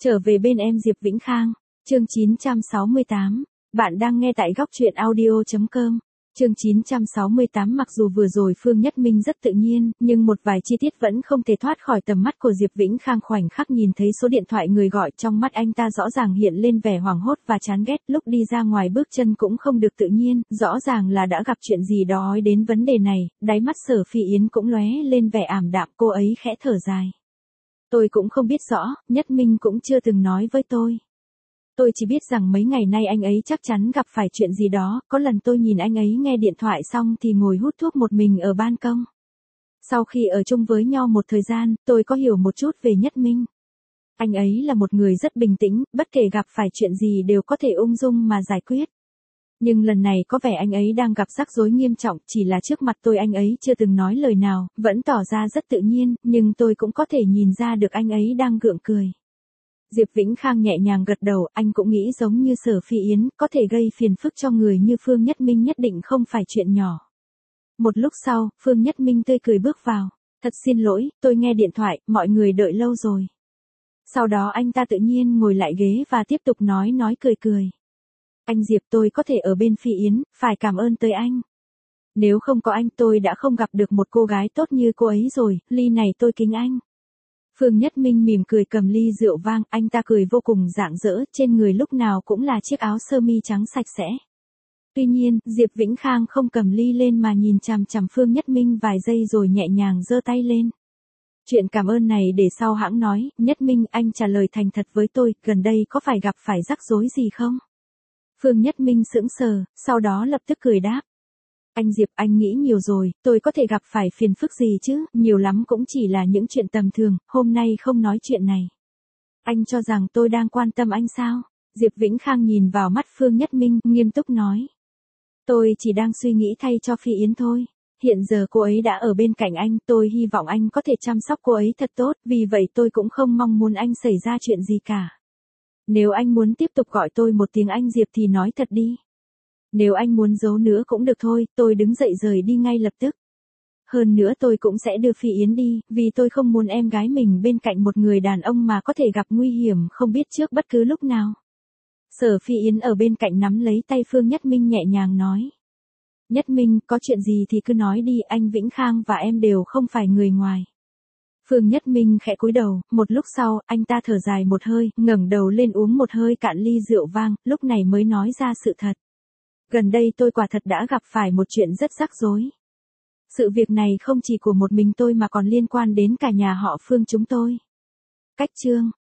Trở về bên em Diệp Vĩnh Khang, chương 968, bạn đang nghe tại góc truyện audio.com. Chương 968 mặc dù vừa rồi Phương Nhất Minh rất tự nhiên, nhưng một vài chi tiết vẫn không thể thoát khỏi tầm mắt của Diệp Vĩnh Khang. Khoảnh khắc nhìn thấy số điện thoại người gọi, trong mắt anh ta rõ ràng hiện lên vẻ hoảng hốt và chán ghét, lúc đi ra ngoài bước chân cũng không được tự nhiên, rõ ràng là đã gặp chuyện gì đó đến vấn đề này, đáy mắt Sở Phi Yến cũng lóe lên vẻ ảm đạm, cô ấy khẽ thở dài. Tôi cũng không biết rõ, Nhất Minh cũng chưa từng nói với tôi. Tôi chỉ biết rằng mấy ngày nay anh ấy chắc chắn gặp phải chuyện gì đó, có lần tôi nhìn anh ấy nghe điện thoại xong thì ngồi hút thuốc một mình ở ban công. Sau khi ở chung với nhau một thời gian, tôi có hiểu một chút về Nhất Minh. Anh ấy là một người rất bình tĩnh, bất kể gặp phải chuyện gì đều có thể ung dung mà giải quyết. Nhưng lần này có vẻ anh ấy đang gặp rắc rối nghiêm trọng, chỉ là trước mặt tôi anh ấy chưa từng nói lời nào, vẫn tỏ ra rất tự nhiên, nhưng tôi cũng có thể nhìn ra được anh ấy đang gượng cười. Diệp Vĩnh Khang nhẹ nhàng gật đầu, anh cũng nghĩ giống như Sở Phi Yến, có thể gây phiền phức cho người như Phương Nhất Minh nhất định không phải chuyện nhỏ. Một lúc sau, Phương Nhất Minh tươi cười bước vào. Thật xin lỗi, tôi nghe điện thoại, mọi người đợi lâu rồi. Sau đó anh ta tự nhiên ngồi lại ghế và tiếp tục nói cười cười. Anh Diệp, tôi có thể ở bên Phi Yến, phải cảm ơn tới anh. Nếu không có anh tôi đã không gặp được một cô gái tốt như cô ấy rồi, ly này tôi kính anh. Phương Nhất Minh mỉm cười cầm ly rượu vang, anh ta cười vô cùng rạng rỡ, trên người lúc nào cũng là chiếc áo sơ mi trắng sạch sẽ. Tuy nhiên, Diệp Vĩnh Khang không cầm ly lên mà nhìn chằm chằm Phương Nhất Minh vài giây rồi nhẹ nhàng giơ tay lên. Chuyện cảm ơn này để sau hãng nói, Nhất Minh anh trả lời thành thật với tôi, gần đây có phải gặp phải rắc rối gì không? Phương Nhất Minh sững sờ, sau đó lập tức cười đáp. Anh Diệp, anh nghĩ nhiều rồi, tôi có thể gặp phải phiền phức gì chứ, nhiều lắm cũng chỉ là những chuyện tầm thường, hôm nay không nói chuyện này. Anh cho rằng tôi đang quan tâm anh sao? Diệp Vĩnh Khang nhìn vào mắt Phương Nhất Minh, nghiêm túc nói. Tôi chỉ đang suy nghĩ thay cho Phi Yến thôi. Hiện giờ cô ấy đã ở bên cạnh anh, tôi hy vọng anh có thể chăm sóc cô ấy thật tốt, vì vậy tôi cũng không mong muốn anh xảy ra chuyện gì cả. Nếu anh muốn tiếp tục gọi tôi một tiếng anh Diệp thì nói thật đi. Nếu anh muốn giấu nữa cũng được thôi, tôi đứng dậy rời đi ngay lập tức. Hơn nữa tôi cũng sẽ đưa Phi Yến đi, vì tôi không muốn em gái mình bên cạnh một người đàn ông mà có thể gặp nguy hiểm không biết trước bất cứ lúc nào. Sở Phi Yến ở bên cạnh nắm lấy tay Phương Nhất Minh nhẹ nhàng nói. Nhất Minh, có chuyện gì thì cứ nói đi, anh Vĩnh Khang và em đều không phải người ngoài. Phương Nhất Minh khẽ cúi đầu, một lúc sau, anh ta thở dài một hơi, ngẩng đầu lên uống một hơi cạn ly rượu vang, lúc này mới nói ra sự thật. Gần đây tôi quả thật đã gặp phải một chuyện rất rắc rối. Sự việc này không chỉ của một mình tôi mà còn liên quan đến cả nhà họ Phương chúng tôi. Cách chương